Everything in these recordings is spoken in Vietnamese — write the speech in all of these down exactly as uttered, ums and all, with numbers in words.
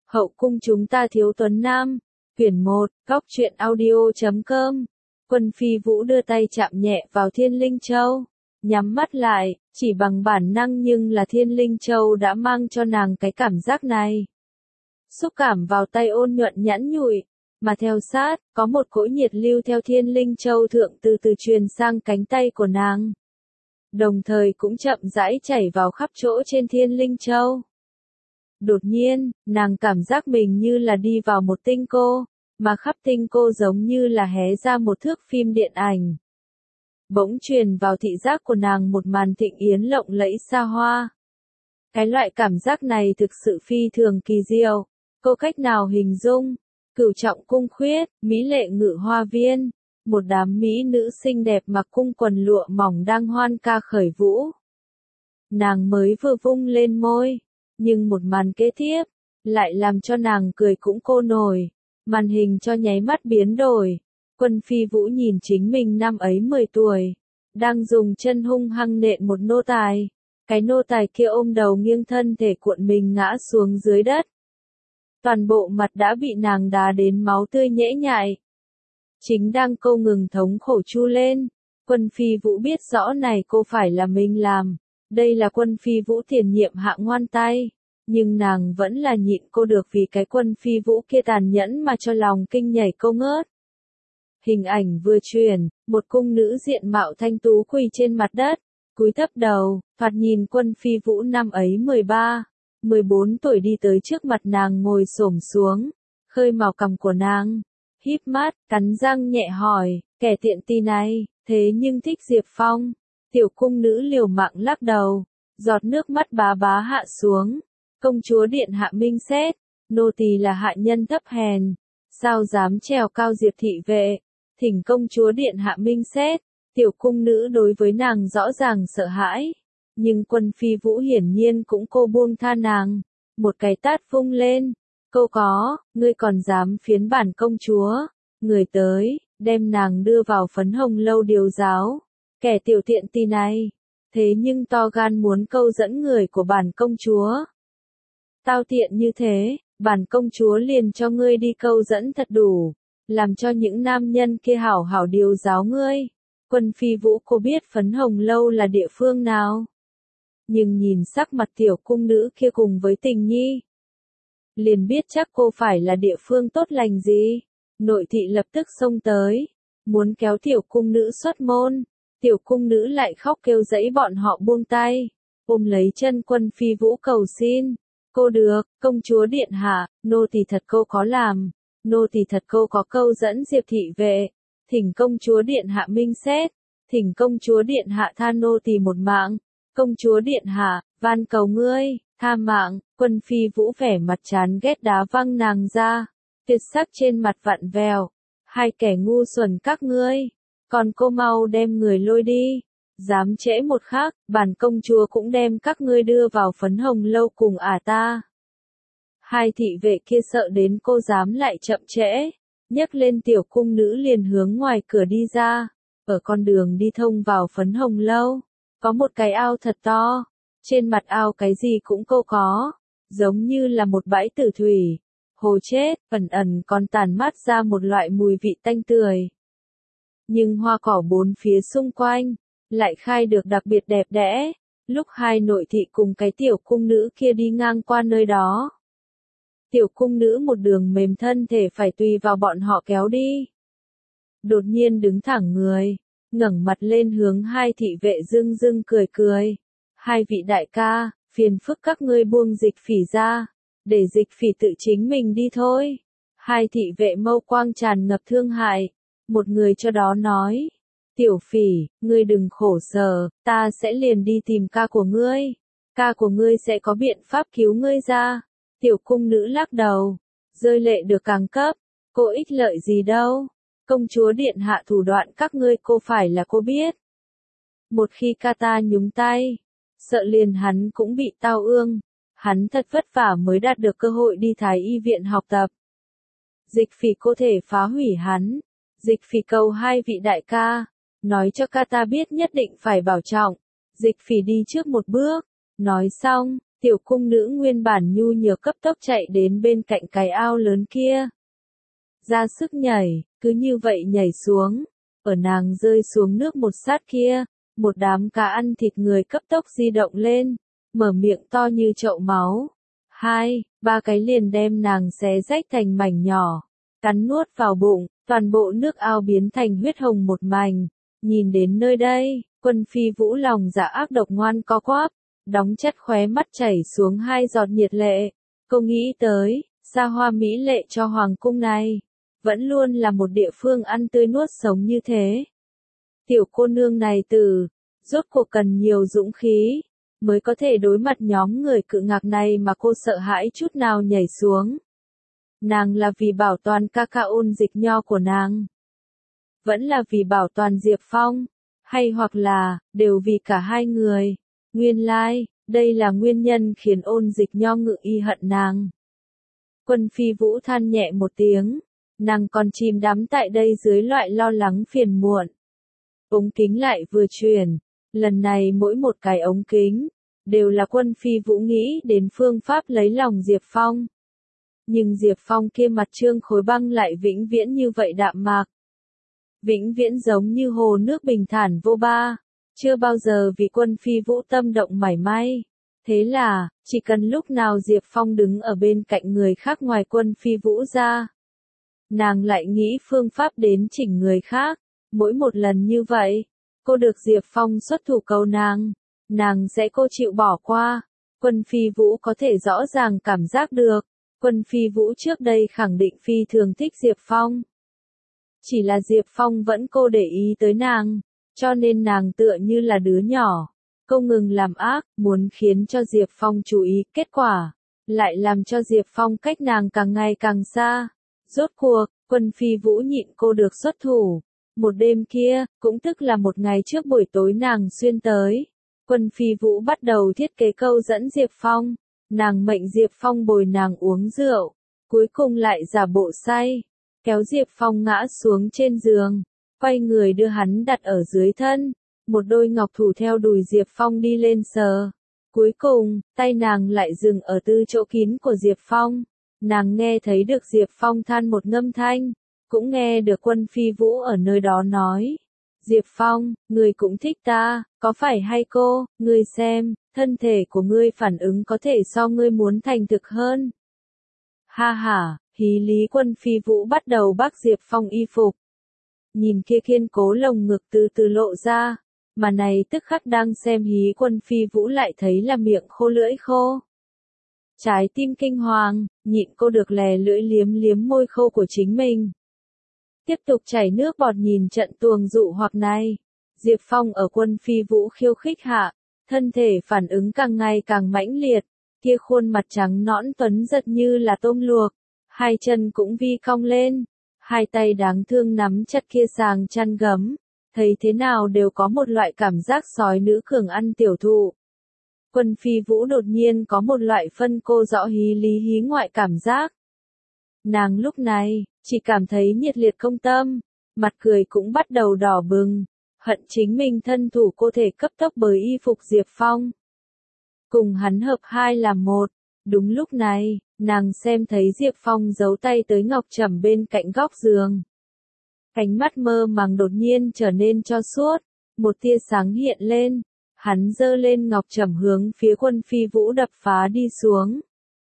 Hậu cung chúng ta thiếu tuấn nam. Quyển một, góc truyện audio chấm com. Quân Phi Vũ đưa tay chạm nhẹ vào Thiên Linh Châu, nhắm mắt lại, chỉ bằng bản năng nhưng là Thiên Linh Châu đã mang cho nàng cái cảm giác này. Xúc cảm vào tay ôn nhuận nhẵn nhụi, mà theo sát, có một cỗ nhiệt lưu theo Thiên Linh Châu thượng từ từ truyền sang cánh tay của nàng. Đồng thời cũng chậm rãi chảy vào khắp chỗ trên Thiên Linh Châu. Đột nhiên, nàng cảm giác mình như là đi vào một tinh cô, mà khắp tinh cô giống như là hé ra một thước phim điện ảnh. Bỗng truyền vào thị giác của nàng một màn thịnh yến lộng lẫy xa hoa. Cái loại cảm giác này thực sự phi thường kỳ diệu, cô cách nào hình dung, cửu trọng cung khuyết, mỹ lệ ngự hoa viên, một đám mỹ nữ xinh đẹp mặc cung quần lụa mỏng đang hoan ca khởi vũ. Nàng mới vừa vung lên môi, nhưng một màn kế tiếp, lại làm cho nàng cười cũng cô nổi, màn hình cho nháy mắt biến đổi. Quân Phi Vũ nhìn chính mình năm ấy mười tuổi, đang dùng chân hung hăng nện một nô tài, cái nô tài kia ôm đầu nghiêng thân thể cuộn mình ngã xuống dưới đất. Toàn bộ mặt đã bị nàng đá đến máu tươi nhễ nhại. Chính đang câu ngừng thống khổ chu lên, Quân Phi Vũ biết rõ này cô phải là mình làm, đây là Quân Phi Vũ tiền nhiệm hạng ngoan tay, nhưng nàng vẫn là nhịn cô được vì cái Quân Phi Vũ kia tàn nhẫn mà cho lòng kinh nhảy câu ngớt. Hình ảnh vừa truyền, một cung nữ diện mạo thanh tú quỳ trên mặt đất, cúi thấp đầu, thoạt nhìn Quân Phi Vũ năm ấy mười ba, mười bốn tuổi đi tới trước mặt nàng ngồi xổm xuống, khơi mào cằm của nàng, híp mắt, cắn răng nhẹ hỏi, kẻ tiện tì này, thế nhưng thích Diệp Phong. Tiểu cung nữ liều mạng lắc đầu, giọt nước mắt bá bá hạ xuống. Công chúa điện hạ minh xét, nô tỳ là hạ nhân thấp hèn, sao dám trèo cao Diệp thị vệ, thỉnh công chúa điện hạ minh xét. Tiểu cung nữ đối với nàng rõ ràng sợ hãi, nhưng Quân Phi Vũ hiển nhiên cũng cô buông tha nàng, một cái tát vung lên, câu có, ngươi còn dám phiến bản công chúa, người tới, đem nàng đưa vào phấn hồng lâu điều giáo, kẻ tiểu tiện tì này, thế nhưng to gan muốn câu dẫn người của bản công chúa. Tao tiện như thế, bản công chúa liền cho ngươi đi câu dẫn thật đủ, làm cho những nam nhân kia hảo hảo điều giáo ngươi. Quân Phi Vũ cô biết phấn hồng lâu là địa phương nào, nhưng nhìn sắc mặt tiểu cung nữ kia cùng với Tình Nhi, liền biết chắc cô phải là địa phương tốt lành gì. Nội thị lập tức xông tới, muốn kéo tiểu cung nữ xuất môn, tiểu cung nữ lại khóc kêu dãy bọn họ buông tay, ôm lấy chân Quân Phi Vũ cầu xin, cô được, công chúa điện hạ, nô tỳ thật cô có làm, nô tỳ thật cô có câu dẫn Diệp thị vệ, thỉnh công chúa điện hạ minh xét, thỉnh công chúa điện hạ tha nô tỳ một mạng, công chúa điện hạ, van cầu ngươi, tha mạng. Quân Phi Vũ vẻ mặt chán ghét đá văng nàng ra, tuyệt sắc trên mặt vặn vẹo, hai kẻ ngu xuẩn các ngươi, còn cô mau đem người lôi đi, dám trễ một khắc, bản công chúa cũng đem các ngươi đưa vào phấn hồng lâu cùng ả ta. Hai thị vệ kia sợ đến cô dám lại chậm trễ, nhấc lên tiểu cung nữ liền hướng ngoài cửa đi ra, ở con đường đi thông vào phấn hồng lâu, có một cái ao thật to, trên mặt ao cái gì cũng cô có, giống như là một bãi tử thủy, hồ chết, ẩn ẩn còn tàn mát ra một loại mùi vị tanh tươi. Nhưng hoa cỏ bốn phía xung quanh, lại khai được đặc biệt đẹp đẽ, lúc hai nội thị cùng cái tiểu cung nữ kia đi ngang qua nơi đó. Tiểu cung nữ một đường mềm thân thể phải tùy vào bọn họ kéo đi. Đột nhiên đứng thẳng người, ngẩng mặt lên hướng hai thị vệ dưng dưng cười cười. Hai vị đại ca, phiền phức các ngươi buông Dịch Phỉ ra, để Dịch Phỉ tự chính mình đi thôi. Hai thị vệ mâu quang tràn ngập thương hại, một người cho đó nói, Tiểu Phỉ, ngươi đừng khổ sở, ta sẽ liền đi tìm ca của ngươi, ca của ngươi sẽ có biện pháp cứu ngươi ra. Tiểu cung nữ lắc đầu, rơi lệ được càng cấp, cô ích lợi gì đâu, công chúa điện hạ thủ đoạn các ngươi cô phải là cô biết. Một khi ca ta nhúng tay, sợ liền hắn cũng bị tao ương, hắn thật vất vả mới đạt được cơ hội đi Thái y viện học tập. Dịch Phỉ có thể phá hủy hắn, Dịch Phỉ cầu hai vị đại ca, nói cho ca ta biết nhất định phải bảo trọng. Dịch Phỉ đi trước một bước, nói xong, Tiểu cung nữ nguyên bản nhu nhược cấp tốc chạy đến bên cạnh cái ao lớn kia. Ra sức nhảy, cứ như vậy nhảy xuống. Ở nàng rơi xuống nước một sát kia, một đám cá ăn thịt người cấp tốc di động lên, mở miệng to như chậu máu. Hai, ba cái liền đem nàng xé rách thành mảnh nhỏ, cắn nuốt vào bụng, toàn bộ nước ao biến thành huyết hồng một mảnh. Nhìn đến nơi đây, Quân Phi Vũ lòng dạ ác độc ngoan co quắp, đóng chặt khóe mắt chảy xuống hai giọt nhiệt lệ. Cô nghĩ tới, xa hoa mỹ lệ cho hoàng cung này, vẫn luôn là một địa phương ăn tươi nuốt sống như thế. Tiểu cô nương này từ, rốt cuộc cần nhiều dũng khí, mới có thể đối mặt nhóm người cự ngạc này mà cô sợ hãi chút nào nhảy xuống. Nàng là vì bảo toàn ca ca ôn dịch nho của nàng. Vẫn là vì bảo toàn Diệp Phong, hay hoặc là, đều vì cả hai người. Nguyên lai, like, đây là nguyên nhân khiến ôn dịch nho ngự y hận nàng. Quân Phi Vũ than nhẹ một tiếng, nàng còn chìm đắm tại đây dưới loại lo lắng phiền muộn. Ống kính lại vừa chuyển, lần này mỗi một cái ống kính, đều là Quân Phi Vũ nghĩ đến phương pháp lấy lòng Diệp Phong. Nhưng Diệp Phong kia mặt trương khối băng lại vĩnh viễn như vậy đạm mạc. Vĩnh viễn giống như hồ nước bình thản vô ba, chưa bao giờ vì Quân Phi Vũ tâm động mảy may. Thế là, chỉ cần lúc nào Diệp Phong đứng ở bên cạnh người khác ngoài Quân Phi Vũ ra, nàng lại nghĩ phương pháp đến chỉnh người khác. Mỗi một lần như vậy, cô được Diệp Phong xuất thủ cầu nàng, nàng sẽ cô chịu bỏ qua. Quân Phi Vũ có thể rõ ràng cảm giác được, Quân Phi Vũ trước đây khẳng định phi thường thích Diệp Phong. Chỉ là Diệp Phong vẫn cô để ý tới nàng, cho nên nàng tựa như là đứa nhỏ, không ngừng làm ác, muốn khiến cho Diệp Phong chú ý, kết quả lại làm cho Diệp Phong cách nàng càng ngày càng xa. Rốt cuộc, Quân Phi Vũ nhịn cô được xuất thủ. Một đêm kia, cũng tức là một ngày trước buổi tối nàng xuyên tới, Quân Phi Vũ bắt đầu thiết kế câu dẫn Diệp Phong. Nàng mệnh Diệp Phong bồi nàng uống rượu, cuối cùng lại giả bộ say, kéo Diệp Phong ngã xuống trên giường, quay người đưa hắn đặt ở dưới thân, một đôi ngọc thủ theo đùi Diệp Phong đi lên sờ. Cuối cùng, tay nàng lại dừng ở tư chỗ kín của Diệp Phong. Nàng nghe thấy được Diệp Phong than một ngâm thanh, cũng nghe được Quân Phi Vũ ở nơi đó nói. Diệp Phong, ngươi cũng thích ta, có phải hay cô, ngươi xem, thân thể của ngươi phản ứng có thể so ngươi muốn thành thực hơn. Ha ha, hí lý. Quân Phi Vũ bắt đầu bác Diệp Phong y phục. Nhìn kia kiên cố lồng ngực từ từ lộ ra, mà này tức khắc đang xem hí Quân Phi Vũ lại thấy là miệng khô lưỡi khô. Trái tim kinh hoàng, nhịn cô được lè lưỡi liếm liếm môi khô của chính mình. Tiếp tục chảy nước bọt nhìn trận tuồng dụ hoặc này. Diệp Phong ở Quân Phi Vũ khiêu khích hạ, thân thể phản ứng càng ngày càng mãnh liệt, kia khuôn mặt trắng nõn tuấn giật như là tôm luộc, hai chân cũng vi cong lên, hai tay đáng thương nắm chặt kia sàng chăn gấm, thấy thế nào đều có một loại cảm giác sói nữ cường ăn tiểu thụ. Quân Phi Vũ đột nhiên có một loại phân cô rõ hí lý hí ngoại cảm giác. Nàng lúc này, chỉ cảm thấy nhiệt liệt công tâm, mặt cười cũng bắt đầu đỏ bừng, hận chính mình thân thủ cô thể cấp tốc bởi y phục Diệp Phong. Cùng hắn hợp hai làm một, đúng lúc này, nàng xem thấy Diệp Phong giấu tay tới ngọc trầm bên cạnh góc giường. Cánh mắt mơ màng đột nhiên trở nên cho suốt, một tia sáng hiện lên, hắn giơ lên ngọc trầm hướng phía Quân Phi Vũ đập phá đi xuống.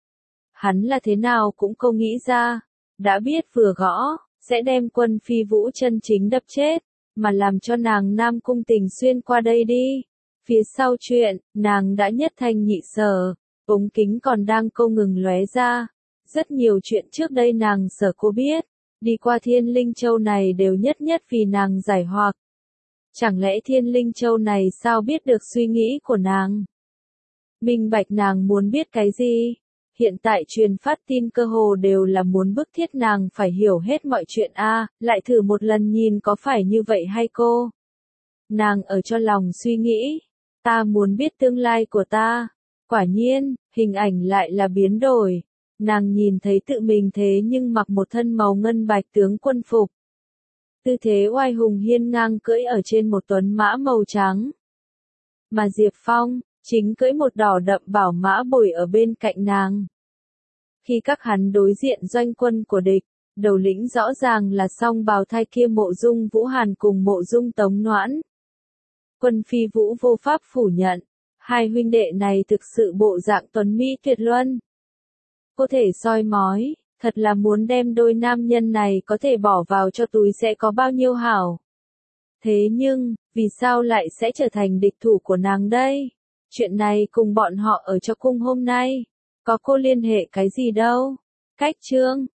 Hắn là thế nào cũng không nghĩ ra, đã biết vừa gõ, sẽ đem Quân Phi Vũ chân chính đập chết, mà làm cho nàng Nam Cung Tình xuyên qua đây đi. Phía sau chuyện, nàng đã nhất thanh nhị sở, ống kính còn đang không ngừng lóe ra. Rất nhiều chuyện trước đây nàng sở cô biết, đi qua Thiên Linh Châu này đều nhất nhất vì nàng giải hoặc. Chẳng lẽ Thiên Linh Châu này sao biết được suy nghĩ của nàng? Minh bạch nàng muốn biết cái gì? Hiện tại truyền phát tin cơ hồ đều là muốn bức thiết nàng phải hiểu hết mọi chuyện a, à, lại thử một lần nhìn có phải như vậy hay cô? Nàng ở cho lòng suy nghĩ, ta muốn biết tương lai của ta. Quả nhiên, hình ảnh lại là biến đổi. Nàng nhìn thấy tự mình thế nhưng mặc một thân màu ngân bạch tướng quân phục. Tư thế oai hùng hiên ngang cưỡi ở trên một tuấn mã màu trắng. Mà Diệp Phong, chính cưỡi một đỏ đậm bảo mã bồi ở bên cạnh nàng. Khi các hắn đối diện doanh quân của địch, đầu lĩnh rõ ràng là song bào thai kia Mộ Dung Vũ Hàn cùng Mộ Dung Tống Noãn. Quân Phi Vũ vô pháp phủ nhận, hai huynh đệ này thực sự bộ dạng tuấn mỹ tuyệt luân. Có thể soi mói, thật là muốn đem đôi nam nhân này có thể bỏ vào cho túi sẽ có bao nhiêu hảo. Thế nhưng, vì sao lại sẽ trở thành địch thủ của nàng đây? Chuyện này cùng bọn họ ở cho cung hôm nay, có cô liên hệ cái gì đâu? Cách chương